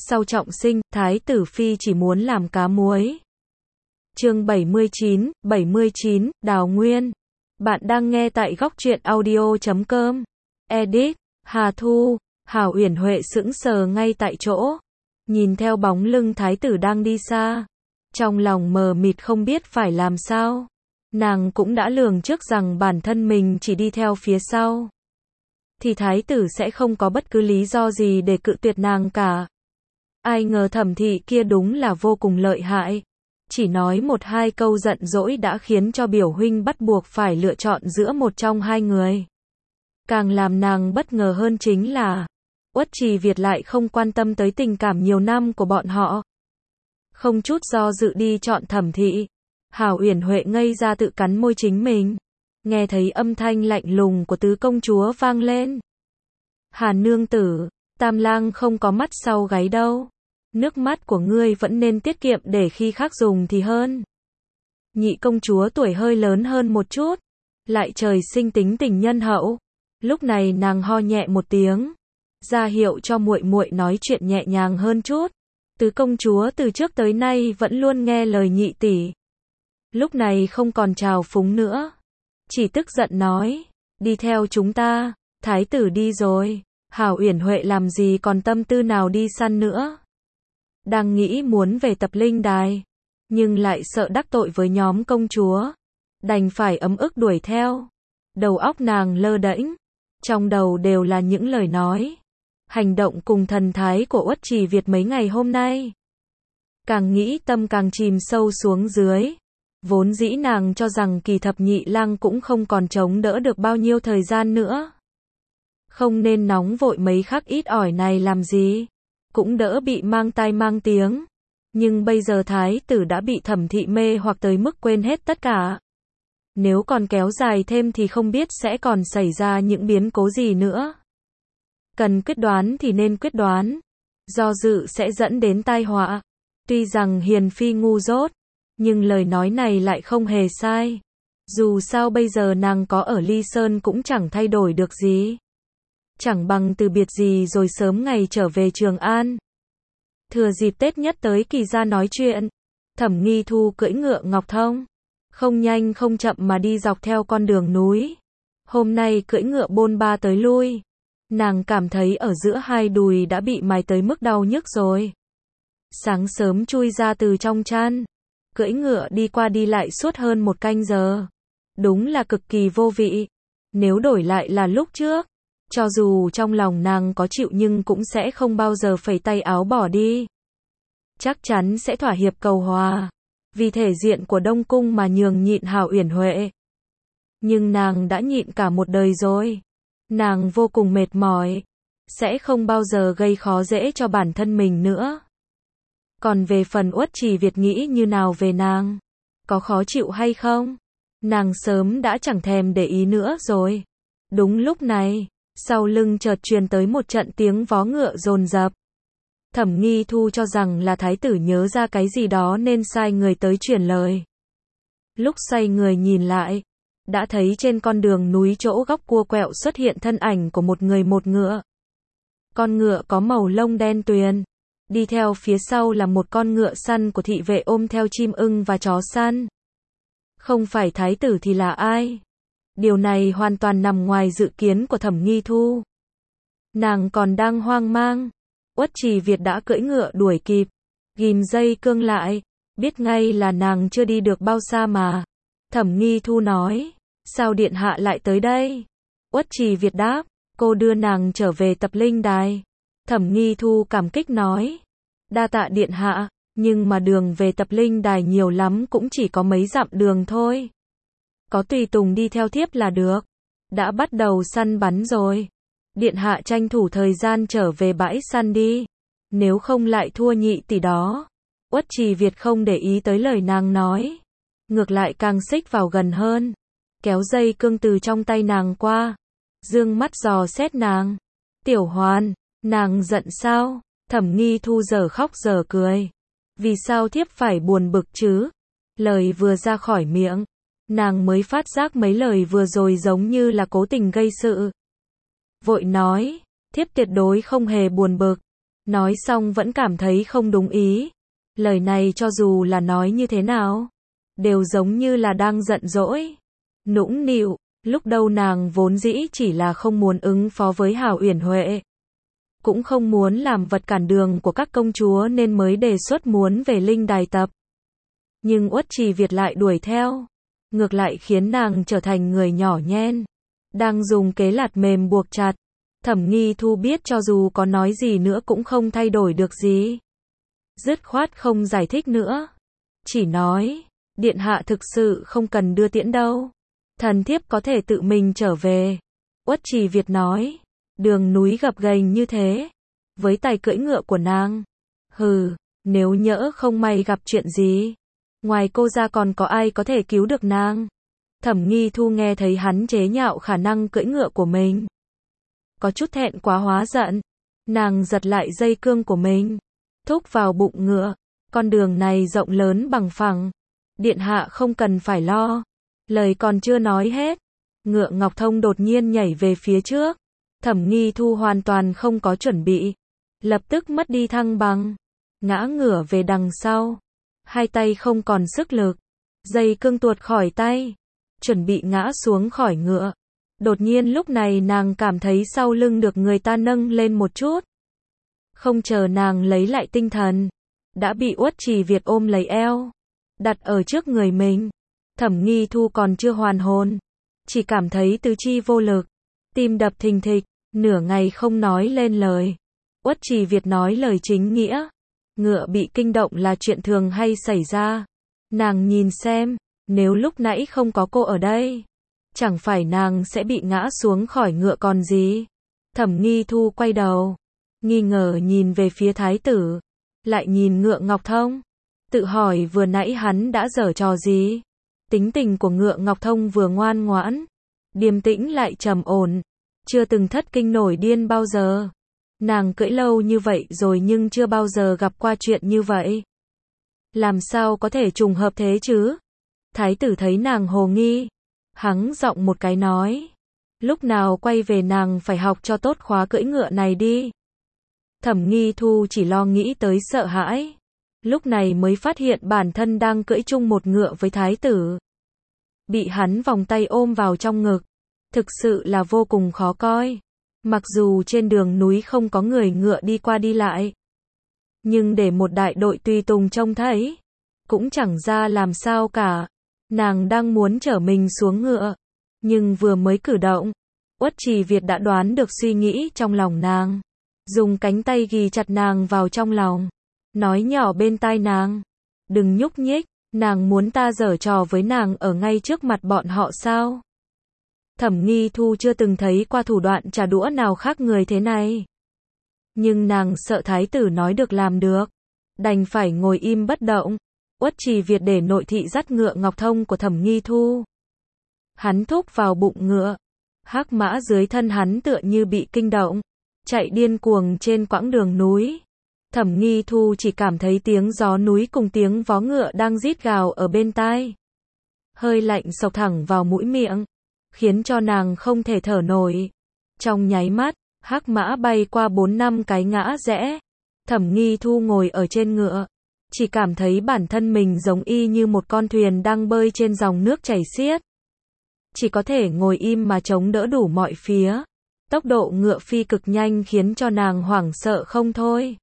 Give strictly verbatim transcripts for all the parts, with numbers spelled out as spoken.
sau trọng sinh, Thái tử Phi chỉ muốn làm cá muối. Chương bảy mươi chín, bảy mươi chín, Đào Nguyên. Bạn đang nghe tại góc truyện audio chấm com. Edit, Hà Thu. Hảo Uyển Huệ sững sờ ngay tại chỗ, nhìn theo bóng lưng thái tử đang đi xa, trong lòng mờ mịt không biết phải làm sao. Nàng cũng đã lường trước rằng bản thân mình chỉ đi theo phía sau thì thái tử sẽ không có bất cứ lý do gì để cự tuyệt nàng cả. Ai ngờ Thẩm thị kia đúng là vô cùng lợi hại, chỉ nói một hai câu giận dỗi đã khiến cho biểu huynh bắt buộc phải lựa chọn giữa một trong hai người. Càng làm nàng bất ngờ hơn chính là Uất Trì Việt lại không quan tâm tới tình cảm nhiều năm của bọn họ. Không chút do dự đi chọn Thẩm thị. Hảo Uyển Huệ ngây ra tự cắn môi chính mình, nghe thấy âm thanh lạnh lùng của tứ công chúa vang lên. Hàn nương tử, Tam lang không có mắt sau gáy đâu. Nước mắt của ngươi vẫn nên tiết kiệm để khi khác dùng thì hơn. Nhị công chúa tuổi hơi lớn hơn một chút, lại trời sinh tính tình nhân hậu. Lúc này nàng ho nhẹ một tiếng, ra hiệu cho muội muội nói chuyện nhẹ nhàng hơn chút. Tứ công chúa từ trước tới nay vẫn luôn nghe lời nhị tỷ, lúc này không còn trào phúng nữa, chỉ tức giận nói, đi theo chúng ta, thái tử đi rồi, Hảo Uyển Huệ làm gì còn tâm tư nào đi săn nữa. Đang nghĩ muốn về tập linh đài, nhưng lại sợ đắc tội với nhóm công chúa, đành phải ấm ức đuổi theo. Đầu óc nàng lơ đễnh, trong đầu đều là những lời nói, hành động cùng thần thái của Uất Trì Việt mấy ngày hôm nay. Càng nghĩ tâm càng chìm sâu xuống dưới. Vốn dĩ nàng cho rằng Kỳ Thập nhị lang cũng không còn chống đỡ được bao nhiêu thời gian nữa. Không nên nóng vội mấy khắc ít ỏi này làm gì, cũng đỡ bị mang tai mang tiếng. Nhưng bây giờ thái tử đã bị Thẩm thị mê hoặc tới mức quên hết tất cả. Nếu còn kéo dài thêm thì không biết sẽ còn xảy ra những biến cố gì nữa. Cần quyết đoán thì nên quyết đoán, do dự sẽ dẫn đến tai họa. Tuy rằng hiền phi ngu dốt, nhưng lời nói này lại không hề sai. Dù sao bây giờ nàng có ở Ly Sơn cũng chẳng thay đổi được gì. Chẳng bằng từ biệt gì rồi sớm ngày trở về Trường An. Thừa dịp Tết nhất tới Kỳ ra nói chuyện, Thẩm Nghi Thu cưỡi ngựa ngọc thông, không nhanh không chậm mà đi dọc theo con đường núi. Hôm nay cưỡi ngựa bôn ba tới lui, nàng cảm thấy ở giữa hai đùi đã bị mài tới mức đau nhức rồi. Sáng sớm chui ra từ trong chăn, cưỡi ngựa đi qua đi lại suốt hơn một canh giờ. Đúng là cực kỳ vô vị. Nếu đổi lại là lúc trước, cho dù trong lòng nàng có chịu nhưng cũng sẽ không bao giờ phẩy tay áo bỏ đi. Chắc chắn sẽ thỏa hiệp cầu hòa, vì thể diện của Đông Cung mà nhường nhịn Hảo Uyển Huệ. Nhưng nàng đã nhịn cả một đời rồi. Nàng vô cùng mệt mỏi, sẽ không bao giờ gây khó dễ cho bản thân mình nữa. Còn về phần Uất Trì Việt nghĩ như nào về nàng, có khó chịu hay không, nàng sớm đã chẳng thèm để ý nữa rồi. Đúng lúc này, sau lưng chợt truyền tới một trận tiếng vó ngựa dồn dập. Thẩm Nghi Thu cho rằng là thái tử nhớ ra cái gì đó nên sai người tới truyền lời. Lúc xoay người nhìn lại, đã thấy trên con đường núi chỗ góc cua quẹo xuất hiện thân ảnh của một người một ngựa. Con ngựa có màu lông đen tuyền, đi theo phía sau là một con ngựa săn của thị vệ ôm theo chim ưng và chó săn. Không phải thái tử thì là ai? Điều này hoàn toàn nằm ngoài dự kiến của Thẩm Nghi Thu. Nàng còn đang hoang mang, Uất Trì Việt đã cưỡi ngựa đuổi kịp, ghim dây cương lại, biết ngay là nàng chưa đi được bao xa mà. Thẩm Nghi Thu nói, sao điện hạ lại tới đây? Uất Trì Việt đáp, cô đưa nàng trở về tập linh đài. Thẩm Nghi Thu cảm kích nói, đa tạ điện hạ, nhưng mà đường về tập linh đài nhiều lắm cũng chỉ có mấy dặm đường thôi. Có tùy tùng đi theo thiếp là được. Đã bắt đầu săn bắn rồi. Điện hạ tranh thủ thời gian trở về bãi săn đi. Nếu không lại thua nhị tỷ đó. Uất Trì Việt không để ý tới lời nàng nói. Ngược lại càng xích vào gần hơn. Kéo dây cương từ trong tay nàng qua. Dương mắt dò xét nàng. Tiểu Hoàn, nàng giận sao? Thẩm Nghi Thu giờ khóc giờ cười. Vì sao thiếp phải buồn bực chứ? Lời vừa ra khỏi miệng, nàng mới phát giác mấy lời vừa rồi giống như là cố tình gây sự. Vội nói, thiếp tuyệt đối không hề buồn bực. Nói xong vẫn cảm thấy không đúng ý. Lời này cho dù là nói như thế nào, đều giống như là đang giận dỗi, nũng nịu. Lúc đầu nàng vốn dĩ chỉ là không muốn ứng phó với Hào Uyển Huệ, cũng không muốn làm vật cản đường của các công chúa nên mới đề xuất muốn về linh đài tập. Nhưng Uất Trì Việt lại đuổi theo, ngược lại khiến nàng trở thành người nhỏ nhen, đang dùng kế lạt mềm buộc chặt. Thẩm Nghi Thu biết cho dù có nói gì nữa cũng không thay đổi được gì. Dứt khoát không giải thích nữa. Chỉ nói, điện hạ thực sự không cần đưa tiễn đâu. Thần thiếp có thể tự mình trở về. Uất Trì Việt nói, đường núi gập ghềnh như thế, với tài cưỡi ngựa của nàng. Hừ, nếu nhỡ không may gặp chuyện gì, ngoài cô ra còn có ai có thể cứu được nàng. Thẩm Nghi Thu nghe thấy hắn chế nhạo khả năng cưỡi ngựa của mình, có chút thẹn quá hóa giận. Nàng giật lại dây cương của mình, thúc vào bụng ngựa. Con đường này rộng lớn bằng phẳng, điện hạ không cần phải lo. Lời còn chưa nói hết, ngựa Ngọc Thông đột nhiên nhảy về phía trước. Thẩm Nghi Thu hoàn toàn không có chuẩn bị, lập tức mất đi thăng bằng, ngã ngửa về đằng sau, hai tay không còn sức lực, dây cương tuột khỏi tay, chuẩn bị ngã xuống khỏi ngựa. Đột nhiên lúc này nàng cảm thấy sau lưng được người ta nâng lên một chút. Không chờ nàng lấy lại tinh thần, đã bị Uất Trì Việt ôm lấy eo, đặt ở trước người mình. Thẩm Nghi Thu còn chưa hoàn hồn, chỉ cảm thấy tứ chi vô lực, tim đập thình thịch, nửa ngày không nói lên lời. Uất Trì Việt nói lời chính nghĩa, ngựa bị kinh động là chuyện thường hay xảy ra. Nàng nhìn xem, nếu lúc nãy không có cô ở đây, chẳng phải nàng sẽ bị ngã xuống khỏi ngựa còn gì. Thẩm Nghi Thu quay đầu, nghi ngờ nhìn về phía thái tử, lại nhìn ngựa Ngọc Thông, tự hỏi vừa nãy hắn đã giở trò gì. Tính tình của ngựa Ngọc Thông vừa ngoan ngoãn, điềm tĩnh lại trầm ổn, chưa từng thất kinh nổi điên bao giờ. Nàng cưỡi lâu như vậy rồi nhưng chưa bao giờ gặp qua chuyện như vậy. Làm sao có thể trùng hợp thế chứ? Thái tử thấy nàng hồ nghi, hắng giọng một cái nói, lúc nào quay về nàng phải học cho tốt khóa cưỡi ngựa này đi. Thẩm Nghi Thu chỉ lo nghĩ tới sợ hãi, lúc này mới phát hiện bản thân đang cưỡi chung một ngựa với thái tử. Bị hắn vòng tay ôm vào trong ngực, thực sự là vô cùng khó coi. Mặc dù trên đường núi không có người ngựa đi qua đi lại, nhưng để một đại đội tùy tùng trông thấy, cũng chẳng ra làm sao cả. Nàng đang muốn chở mình xuống ngựa, nhưng vừa mới cử động, Uất Trì Việt đã đoán được suy nghĩ trong lòng nàng, dùng cánh tay ghì chặt nàng vào trong lòng, nói nhỏ bên tai nàng, đừng nhúc nhích. Nàng muốn ta giở trò với nàng ở ngay trước mặt bọn họ sao? Thẩm Nghi Thu chưa từng thấy qua thủ đoạn trả đũa nào khác người thế này. Nhưng nàng sợ thái tử nói được làm được, đành phải ngồi im bất động. Uất Trì Việt để nội thị dắt ngựa Ngọc Thông của Thẩm Nghi Thu. Hắn thúc vào bụng ngựa, hắc mã dưới thân hắn tựa như bị kinh động, chạy điên cuồng trên quãng đường núi. Thẩm Nghi Thu chỉ cảm thấy tiếng gió núi cùng tiếng vó ngựa đang rít gào ở bên tai. Hơi lạnh xộc thẳng vào mũi miệng, khiến cho nàng không thể thở nổi. Trong nháy mắt, hắc mã bay qua bốn năm cái ngã rẽ. Thẩm Nghi Thu ngồi ở trên ngựa, chỉ cảm thấy bản thân mình giống y như một con thuyền đang bơi trên dòng nước chảy xiết. Chỉ có thể ngồi im mà chống đỡ đủ mọi phía. Tốc độ ngựa phi cực nhanh khiến cho nàng hoảng sợ không thôi.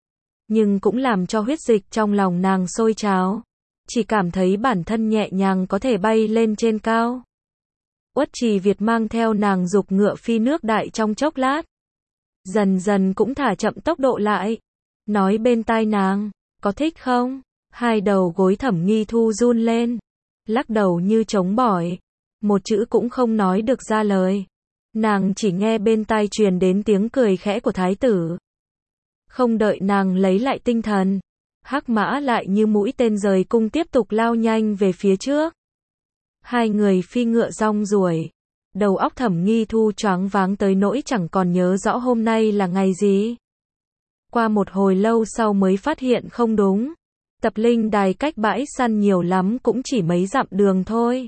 Nhưng cũng làm cho huyết dịch trong lòng nàng sôi trào. Chỉ cảm thấy bản thân nhẹ nhàng có thể bay lên trên cao. Uất Trì Việt mang theo nàng giục ngựa phi nước đại trong chốc lát. Dần dần cũng thả chậm tốc độ lại. Nói bên tai nàng, có thích không? Hai đầu gối Thẩm Nghi Thu run lên, lắc đầu như trống bỏi, một chữ cũng không nói được ra lời. Nàng chỉ nghe bên tai truyền đến tiếng cười khẽ của thái tử. Không đợi nàng lấy lại tinh thần, hắc mã lại như mũi tên rời cung tiếp tục lao nhanh về phía trước. Hai người phi ngựa rong ruổi, đầu óc Thẩm Nghi Thu choáng váng tới nỗi chẳng còn nhớ rõ hôm nay là ngày gì. Qua một hồi lâu sau mới phát hiện không đúng, tập linh đài cách bãi săn nhiều lắm cũng chỉ mấy dặm đường thôi.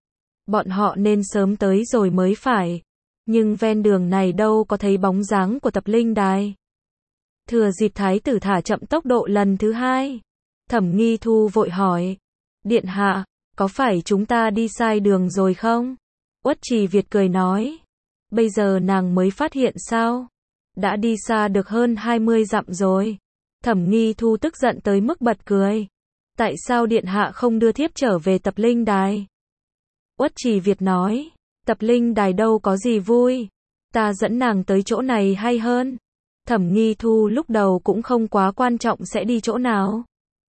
Bọn họ nên sớm tới rồi mới phải, nhưng ven đường này đâu có thấy bóng dáng của tập linh đài. Thừa dịp thái tử thả chậm tốc độ lần thứ hai, Thẩm Nghi Thu vội hỏi, điện hạ, có phải chúng ta đi sai đường rồi không? Uất Trì Việt cười nói, bây giờ nàng mới phát hiện sao? Đã đi xa được hơn hai mươi dặm rồi. Thẩm Nghi Thu tức giận tới mức bật cười. Tại sao điện hạ không đưa thiếp trở về Tập Linh Đài? Uất Trì Việt nói, Tập Linh Đài đâu có gì vui. Ta dẫn nàng tới chỗ này hay hơn. Thẩm Nghi Thu lúc đầu cũng không quá quan trọng sẽ đi chỗ nào.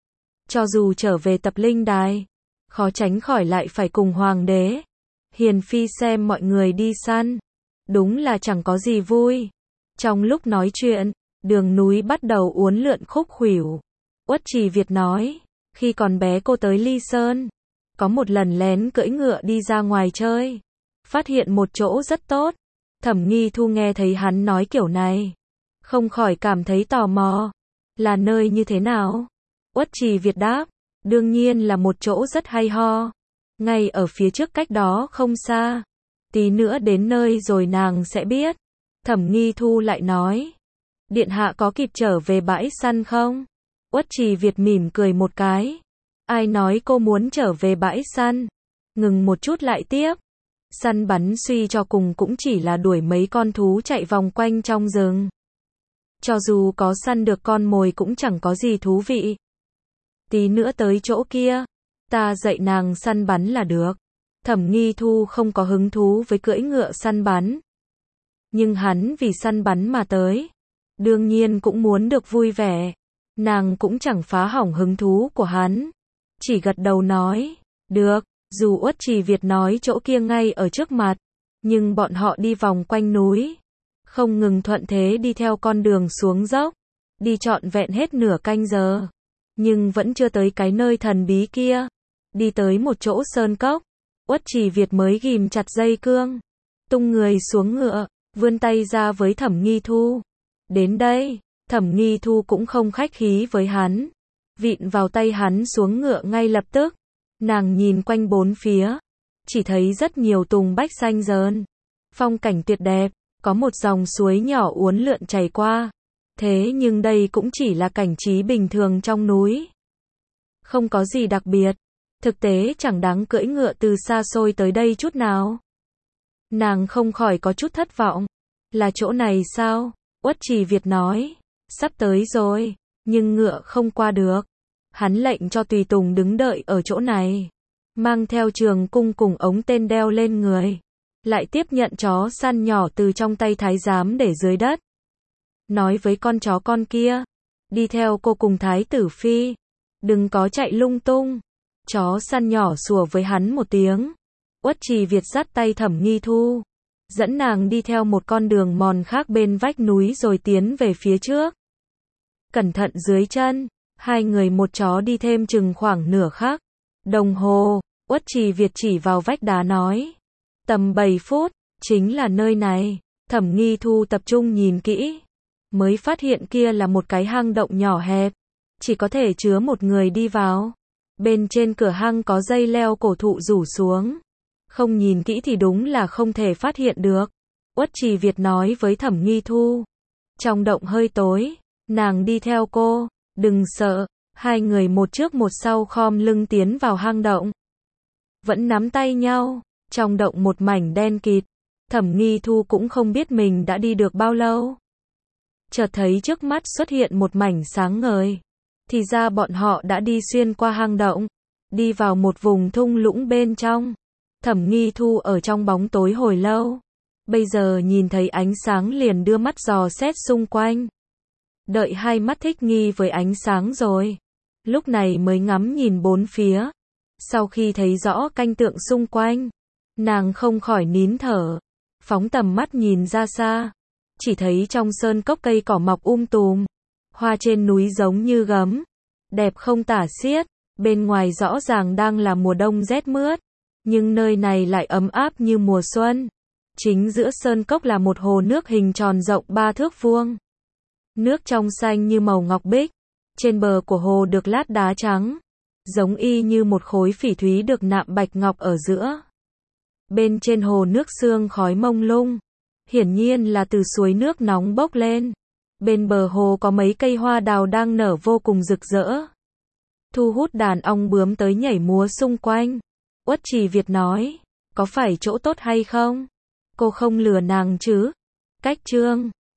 Cho dù trở về Tập Linh Đài, khó tránh khỏi lại phải cùng hoàng đế, hiền phi xem mọi người đi săn. Đúng là chẳng có gì vui. Trong lúc nói chuyện, đường núi bắt đầu uốn lượn khúc khuỷu. Uất Trì Việt nói, khi còn bé cô tới Ly Sơn, có một lần lén cưỡi ngựa đi ra ngoài chơi, phát hiện một chỗ rất tốt. Thẩm Nghi Thu nghe thấy hắn nói kiểu này, không khỏi cảm thấy tò mò. Là nơi như thế nào? Uất Trì Việt đáp, đương nhiên là một chỗ rất hay ho. Ngay ở phía trước cách đó không xa. Tí nữa đến nơi rồi nàng sẽ biết. Thẩm Nghi Thu lại nói, điện hạ có kịp trở về bãi săn không? Uất Trì Việt mỉm cười một cái. Ai nói cô muốn trở về bãi săn? Ngừng một chút lại tiếp. Săn bắn suy cho cùng cũng chỉ là đuổi mấy con thú chạy vòng quanh trong rừng. Cho dù có săn được con mồi cũng chẳng có gì thú vị. Tí nữa tới chỗ kia, ta dạy nàng săn bắn là được. Thẩm Nghi Thu không có hứng thú với cưỡi ngựa săn bắn. Nhưng hắn vì săn bắn mà tới, đương nhiên cũng muốn được vui vẻ. Nàng cũng chẳng phá hỏng hứng thú của hắn, chỉ gật đầu nói, được. Dù Uất Trì Việt nói chỗ kia ngay ở trước mặt, nhưng bọn họ đi vòng quanh núi, không ngừng thuận thế đi theo con đường xuống dốc, đi trọn vẹn hết nửa canh giờ, nhưng vẫn chưa tới cái nơi thần bí kia. Đi tới một chỗ sơn cốc, Uất Trì Việt mới ghìm chặt dây cương, tung người xuống ngựa, vươn tay ra với Thẩm Nghi Thu. Đến đây, Thẩm Nghi Thu cũng không khách khí với hắn, vịn vào tay hắn xuống ngựa ngay lập tức. Nàng nhìn quanh bốn phía, chỉ thấy rất nhiều tùng bách xanh rờn, phong cảnh tuyệt đẹp, có một dòng suối nhỏ uốn lượn chảy qua. Thế nhưng đây cũng chỉ là cảnh trí bình thường trong núi, không có gì đặc biệt, thực tế chẳng đáng cưỡi ngựa từ xa xôi tới đây chút nào. Nàng không khỏi có chút thất vọng. Là chỗ này sao? Uất Trì Việt nói, sắp tới rồi, nhưng ngựa không qua được. Hắn lệnh cho tùy tùng đứng đợi ở chỗ này, mang theo trường cung cùng ống tên đeo lên người, lại tiếp nhận chó săn nhỏ từ trong tay thái giám để dưới đất. Nói với con chó con kia, đi theo cô cùng thái tử phi, đừng có chạy lung tung. Chó săn nhỏ sủa với hắn một tiếng. Uất Trì Việt dắt tay Thẩm Nghi Thu, dẫn nàng đi theo một con đường mòn khác bên vách núi rồi tiến về phía trước. Cẩn thận dưới chân. Hai người một chó đi thêm chừng khoảng nửa khắc đồng hồ. Uất Trì Việt chỉ vào vách đá nói, tầm bảy phút, chính là nơi này. Thẩm Nghi Thu tập trung nhìn kỹ, mới phát hiện kia là một cái hang động nhỏ hẹp, chỉ có thể chứa một người đi vào. Bên trên cửa hang có dây leo cổ thụ rủ xuống, không nhìn kỹ thì đúng là không thể phát hiện được. Uất Trì Việt nói với Thẩm Nghi Thu, trong động hơi tối, nàng đi theo cô, đừng sợ. Hai người một trước một sau khom lưng tiến vào hang động, vẫn nắm tay nhau. Trong động một mảnh đen kịt, Thẩm Nghi Thu cũng không biết mình đã đi được bao lâu. Chợt thấy trước mắt xuất hiện một mảnh sáng ngời, thì ra bọn họ đã đi xuyên qua hang động, đi vào một vùng thung lũng bên trong. Thẩm Nghi Thu ở trong bóng tối hồi lâu, bây giờ nhìn thấy ánh sáng liền đưa mắt dò xét xung quanh. Đợi hai mắt thích nghi với ánh sáng rồi, lúc này mới ngắm nhìn bốn phía. Sau khi thấy rõ cảnh tượng xung quanh, nàng không khỏi nín thở, phóng tầm mắt nhìn ra xa, chỉ thấy trong sơn cốc cây cỏ mọc um tùm, hoa trên núi giống như gấm, đẹp không tả xiết. Bên ngoài rõ ràng đang là mùa đông rét mướt, nhưng nơi này lại ấm áp như mùa xuân. Chính giữa sơn cốc là một hồ nước hình tròn rộng ba thước vuông. Nước trong xanh như màu ngọc bích, trên bờ của hồ được lát đá trắng, giống y như một khối phỉ thúy được nạm bạch ngọc ở giữa. Bên trên hồ nước sương khói mông lung, hiển nhiên là từ suối nước nóng bốc lên. Bên bờ hồ có mấy cây hoa đào đang nở vô cùng rực rỡ, thu hút đàn ong bướm tới nhảy múa xung quanh. Uất Trì Việt nói, có phải chỗ tốt hay không? Cô không lừa nàng chứ? Cách chương